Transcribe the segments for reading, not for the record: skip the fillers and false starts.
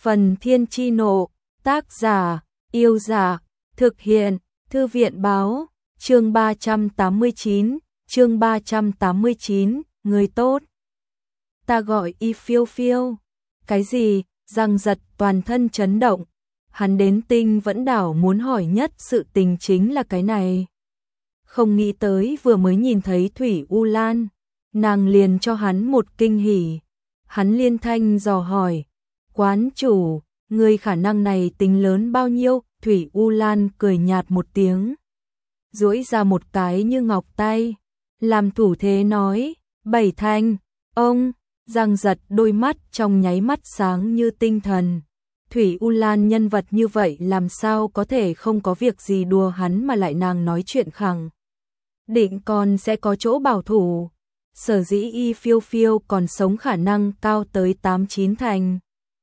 Phần Thiên Chi Nộ, tác giả, Yêu Giả, thực hiện, Thư viện Báo, chương 389, người tốt. Ta gọi Y Phiêu Phiêu. Cái gì? Giang Giật toàn thân chấn động. Hắn đến Tinh Vẫn Đảo muốn hỏi nhất sự tình chính là cái này. Không nghĩ tới vừa mới nhìn thấy Thủy U Lan, nàng liền cho hắn một kinh hỉ. Hắn liên thanh dò hỏi, quán chủ, người khả năng này tính lớn bao nhiêu? Thủy U Lan cười nhạt một tiếng, duỗi ra một cái như ngọc tay, làm thủ thế nói, 7 thành. Ông, Giang Giật đôi mắt trong nháy mắt sáng như tinh thần. Thủy U Lan nhân vật như vậy làm sao có thể không có việc gì đùa hắn mà lại nàng nói chuyện khẳng định còn sẽ có chỗ bảo thủ. Sở dĩ Y Phiêu Phiêu còn sống khả năng cao tới 8-9 thành.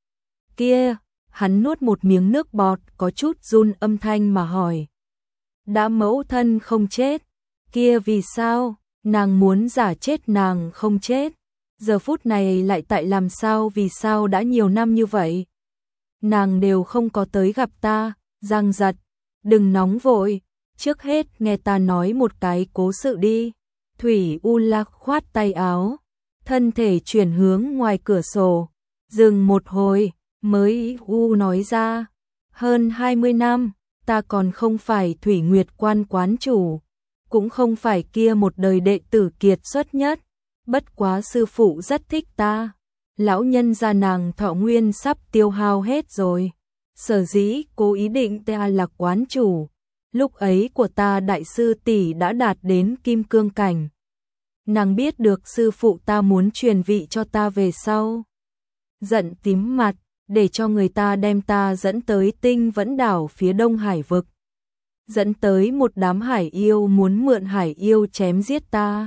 Kia, hắn nuốt một miếng nước bọt có chút run âm thanh mà hỏi. Đã mẫu thân không chết, kia vì sao, nàng muốn giả chết nàng không chết. Giờ phút này lại tại làm sao vì sao đã nhiều năm như vậy. Nàng đều không có tới gặp ta. Giang Giật, đừng nóng vội, trước hết nghe ta nói một cái cố sự đi. Thủy U Lan khoát tay áo, thân thể chuyển hướng ngoài cửa sổ, dừng một hồi, mới nói ra, hơn 20 năm, ta còn không phải Thủy Nguyệt Quan quán chủ, cũng không phải kia một đời đệ tử kiệt xuất nhất, bất quá sư phụ rất thích ta. Lão nhân gia nàng thọ nguyên sắp tiêu hao hết rồi, sở dĩ cố ý định ta là quán chủ. Lúc ấy của ta đại sư tỷ đã đạt đến kim cương cảnh. Nàng biết được sư phụ ta muốn truyền vị cho ta về sau, giận tím mặt, để cho người ta đem ta dẫn tới Tinh Vẫn Đảo phía đông hải vực. Dẫn tới một đám hải yêu muốn mượn hải yêu chém giết ta.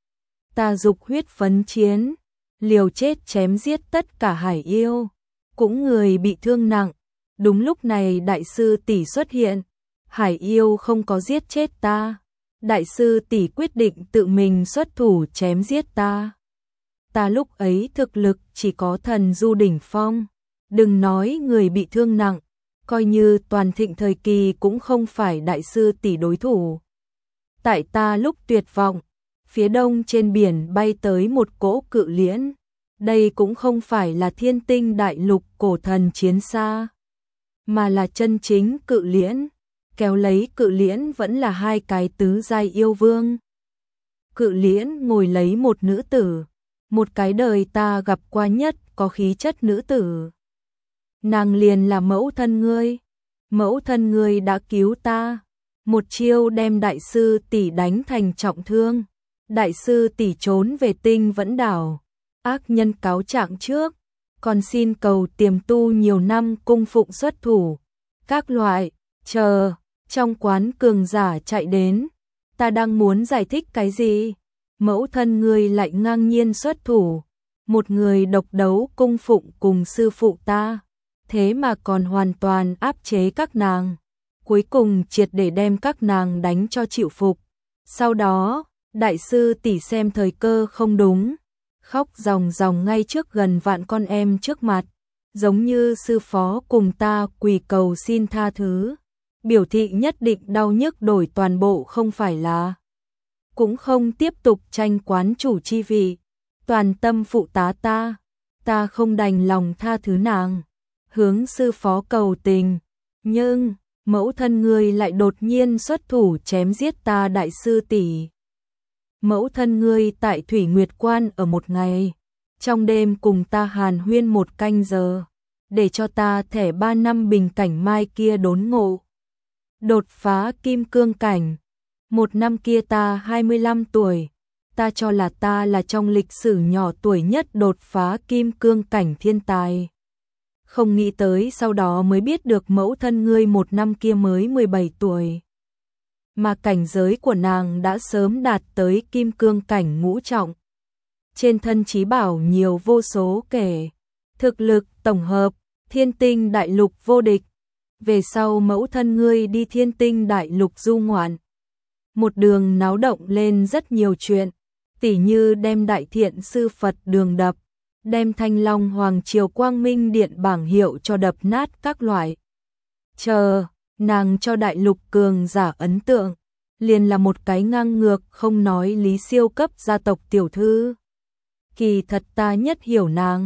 Ta dục huyết phấn chiến, liều chết chém giết tất cả hải yêu, cũng người bị thương nặng. Đúng lúc này đại sư tỷ xuất hiện, hải yêu không có giết chết ta. Đại sư tỷ quyết định tự mình xuất thủ chém giết ta. Ta lúc ấy thực lực chỉ có thần du đỉnh phong, đừng nói người bị thương nặng, coi như toàn thịnh thời kỳ cũng không phải đại sư tỷ đối thủ. Tại ta lúc tuyệt vọng, phía đông trên biển bay tới một cỗ cự liễn. Đây cũng không phải là Thiên Tinh Đại Lục cổ thần chiến xa, mà là chân chính cự liễn. Kéo lấy cự liễn vẫn là hai cái tứ giai yêu vương. Cự liễn ngồi lấy một nữ tử, một cái đời ta gặp qua nhất có khí chất nữ tử. Nàng liền là mẫu thân ngươi. Mẫu thân ngươi đã cứu ta, một chiêu đem đại sư tỷ đánh thành trọng thương. Đại sư tỷ trốn về Tinh Vẫn Đảo, ác nhân cáo trạng trước, còn xin cầu tiềm tu nhiều năm cung phụng xuất thủ. Các loại, chờ, trong quán cường giả chạy đến, ta đang muốn giải thích cái gì, mẫu thân ngươi lại ngang nhiên xuất thủ, một người độc đấu cung phụng cùng sư phụ ta, thế mà còn hoàn toàn áp chế các nàng, cuối cùng triệt để đem các nàng đánh cho chịu phục. Sau đó, đại sư tỷ xem thời cơ không đúng, khóc ròng ròng ngay trước gần vạn con em trước mặt, giống như sư phó cùng ta quỳ cầu xin tha thứ. Biểu thị nhất định đau nhức đổi toàn bộ không phải là, cũng không tiếp tục tranh quán chủ chi vị, toàn tâm phụ tá ta. Ta không đành lòng tha thứ nàng, hướng sư phó cầu tình, nhưng mẫu thân ngươi lại đột nhiên xuất thủ chém giết ta đại sư tỷ. Mẫu thân ngươi tại Thủy Nguyệt Quan ở một ngày, trong đêm cùng ta hàn huyên một canh giờ, để cho ta thẻ 3 năm bình cảnh mai kia đốn ngộ, đột phá kim cương cảnh. Một năm kia ta 25 tuổi, ta cho là ta là trong lịch sử nhỏ tuổi nhất đột phá kim cương cảnh thiên tài. Không nghĩ tới sau đó mới biết được mẫu thân ngươi một năm kia mới 17 tuổi. Mà cảnh giới của nàng đã sớm đạt tới kim cương cảnh ngũ trọng. Trên thân chí bảo nhiều vô số kể, thực lực tổng hợp, Thiên Tinh Đại Lục vô địch. Về sau mẫu thân ngươi đi Thiên Tinh Đại Lục du ngoạn, một đường náo động lên rất nhiều chuyện, tỉ như đem Đại Thiện Sư Phật đường đập, đem Thanh Long Hoàng Triều Quang Minh Điện bảng hiệu cho đập nát các loại. Chờ, nàng cho đại lục cường giả ấn tượng, liền là một cái ngang ngược không nói lý siêu cấp gia tộc tiểu thư. Kỳ thật ta nhất hiểu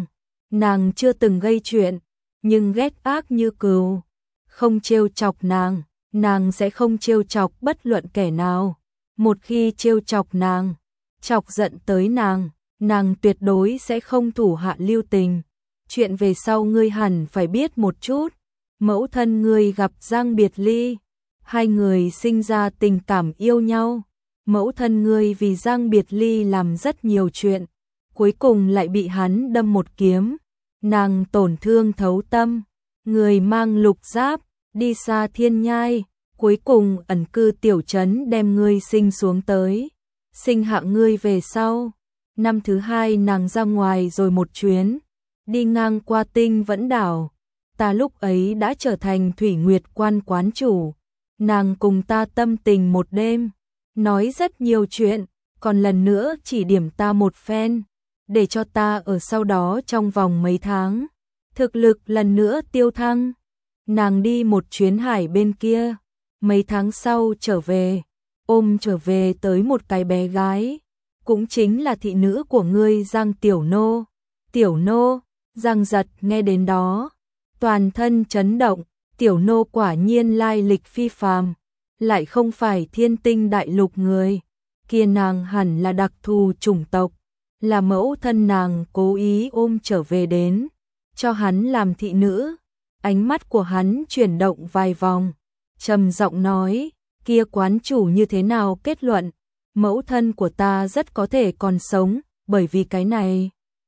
nàng chưa từng gây chuyện, nhưng ghét ác như cừu, không trêu chọc nàng sẽ không trêu chọc bất luận kẻ nào. Một khi trêu chọc nàng, chọc giận tới nàng tuyệt đối sẽ không thủ hạ lưu tình. Chuyện về sau ngươi hẳn phải biết một chút. Mẫu thân ngươi gặp Giang Biệt Ly, hai người sinh ra tình cảm yêu nhau. Mẫu thân ngươi vì Giang Biệt Ly làm rất nhiều chuyện, cuối cùng lại bị hắn đâm một kiếm, nàng tổn thương thấu tâm. Người mang lục giáp, đi xa thiên nhai, cuối cùng ẩn cư tiểu trấn đem ngươi sinh xuống tới, sinh hạ ngươi về sau. Năm thứ hai nàng ra ngoài rồi một chuyến, đi ngang qua Tinh Vẫn Đảo. Ta lúc ấy đã trở thành Thủy Nguyệt Quan quán chủ, nàng cùng ta tâm tình một đêm, nói rất nhiều chuyện, còn lần nữa chỉ điểm ta một phen, để cho ta ở sau đó trong vòng mấy tháng, thực lực lần nữa tiêu thăng. Nàng đi một chuyến hải bên kia, mấy tháng sau trở về, ôm trở về tới một cái bé gái, cũng chính là thị nữ của ngươi Giang Tiểu Nô. Tiểu Nô, Giang Giật nghe đến đó, toàn thân chấn động, Tiểu Nô quả nhiên lai lịch phi phàm, lại không phải Thiên Tinh đại lục người, kia nàng hẳn là đặc thù chủng tộc, là mẫu thân nàng cố ý ôm trở về đến, cho hắn làm thị nữ. Ánh mắt của hắn chuyển động vài vòng, trầm giọng nói, kia quán chủ như thế nào kết luận, mẫu thân của ta rất có thể còn sống, bởi vì cái này.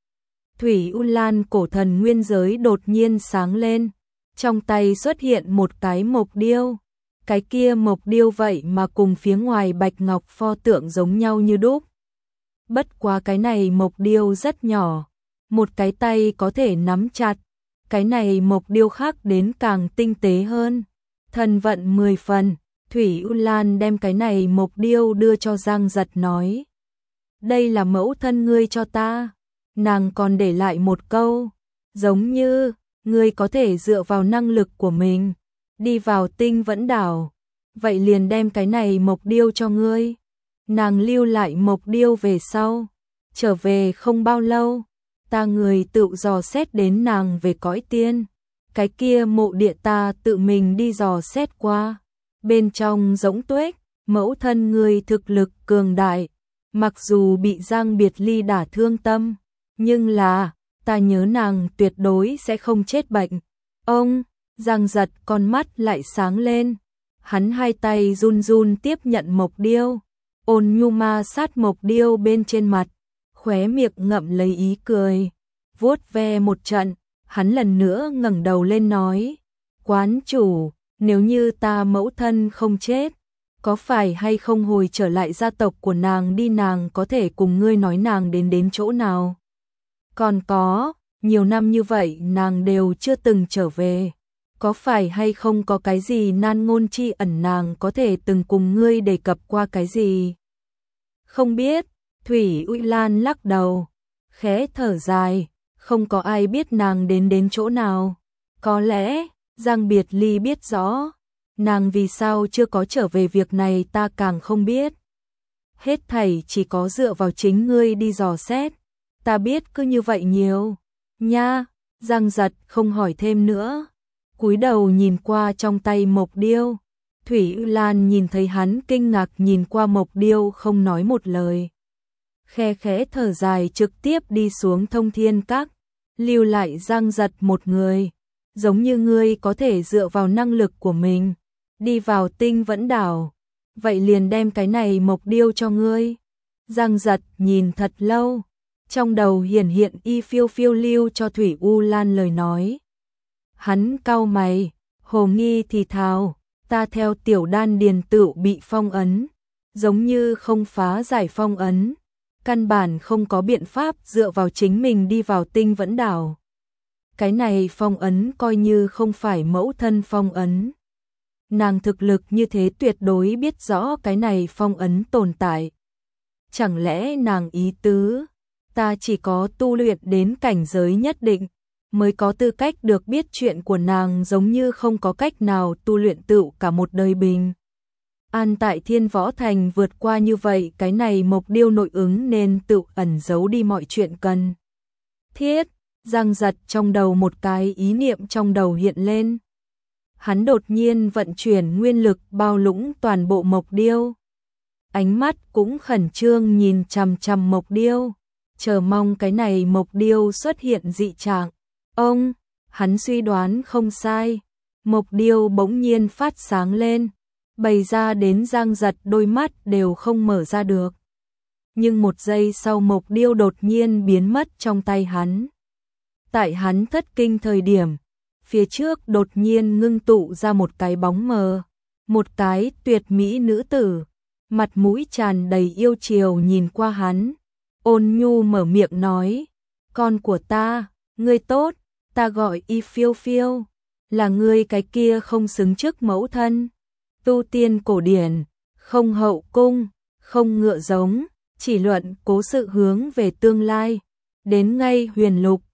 Thủy U Lan cổ thần nguyên giới đột nhiên sáng lên, trong tay xuất hiện một cái mộc điêu, cái kia mộc điêu vậy mà cùng phía ngoài bạch ngọc pho tượng giống nhau như đúc. Bất quá cái này mộc điêu rất nhỏ, một cái tay có thể nắm chặt, cái này mộc điêu khác đến càng tinh tế hơn, thần vận 10 phần. Thủy U Lan đem cái này mộc điêu đưa cho Giang Giật nói, đây là mẫu thân ngươi cho ta. Nàng còn để lại một câu, giống như, ngươi có thể dựa vào năng lực của mình, đi vào Tinh Vẫn Đảo, vậy liền đem cái này mộc điêu cho ngươi. Nàng lưu lại mộc điêu về sau, trở về không bao lâu, ta người tự dò xét đến nàng về cõi tiên, cái kia mộ địa ta tự mình đi dò xét qua, bên trong rỗng tuếch, mẫu thân ngươi thực lực cường đại, mặc dù bị Giang Biệt Ly đả thương tâm, nhưng là, ta nhớ nàng tuyệt đối sẽ không chết bệnh. Ông, Giang Giật con mắt lại sáng lên, hắn hai tay run run tiếp nhận mộc điêu, ôn nhu ma sát mộc điêu bên trên mặt, khóe miệng ngậm lấy ý cười, vuốt ve một trận, hắn lần nữa ngẩng đầu lên nói, quán chủ, nếu như ta mẫu thân không chết, có phải hay không hồi trở lại gia tộc của nàng đi, nàng có thể cùng ngươi nói nàng đến chỗ nào? Còn có, nhiều năm như vậy nàng đều chưa từng trở về, có phải hay không có cái gì nan ngôn chi ẩn nàng có thể từng cùng ngươi đề cập qua cái gì? Không biết, Thủy U Lan lắc đầu, khẽ thở dài, không có ai biết nàng đến chỗ nào. Có lẽ, Giang Biệt Ly biết rõ, nàng vì sao chưa có trở về việc này ta càng không biết. Hết thảy chỉ có dựa vào chính ngươi đi dò xét, ta biết cứ như vậy nhiều. Nha, Giang Giật không hỏi thêm nữa, cúi đầu nhìn qua trong tay mộc điêu. Thủy U Lan nhìn thấy hắn kinh ngạc nhìn qua mộc điêu không nói một lời. Khe khẽ thở dài trực tiếp đi xuống Thông Thiên Các, lưu lại Giang Giật một người, giống như ngươi có thể dựa vào năng lực của mình, đi vào Tinh Vẫn Đảo, vậy liền đem cái này mộc điêu cho ngươi. Giang Giật nhìn thật lâu, trong đầu hiển hiện y phiêu phiêu lưu cho Thủy U Lan lời nói. Hắn cau mày, hồ nghi thì thào, ta theo tiểu đan điền tựu bị phong ấn, giống như không phá giải phong ấn, căn bản không có biện pháp dựa vào chính mình đi vào Tinh Vẫn Đảo. Cái này phong ấn coi như không phải mẫu thân phong ấn. Nàng thực lực như thế tuyệt đối biết rõ cái này phong ấn tồn tại. Chẳng lẽ nàng ý tứ, ta chỉ có tu luyện đến cảnh giới nhất định, mới có tư cách được biết chuyện của nàng, giống như không có cách nào tu luyện tựu cả một đời bình an tại Thiên Võ Thành vượt qua như vậy, cái này Mộc Điêu nội ứng nên tựu ẩn giấu đi mọi chuyện cần thiết. Giang giật trong đầu một cái ý niệm trong đầu hiện lên. Hắn đột nhiên vận chuyển nguyên lực bao lũng toàn bộ Mộc Điêu. Ánh mắt cũng khẩn trương nhìn chằm chằm Mộc Điêu, chờ mong cái này Mộc Điêu xuất hiện dị trạng. Ông, hắn suy đoán không sai, Mộc Điêu bỗng nhiên phát sáng lên, bày ra đến Giang giật đôi mắt đều không mở ra được. Nhưng một giây sau Mộc Điêu đột nhiên biến mất trong tay hắn. Tại hắn thất kinh thời điểm, phía trước đột nhiên ngưng tụ ra một cái bóng mờ, một cái tuyệt mỹ nữ tử, mặt mũi tràn đầy yêu chiều nhìn qua hắn, ôn nhu mở miệng nói: "Con của ta, ngươi tốt, ta gọi Y Phiêu Phiêu, là ngươi cái kia không xứng chức mẫu thân, tu tiên cổ điển, không hậu cung, không ngựa giống, chỉ luận cố sự hướng về tương lai, đến ngay huyền lục,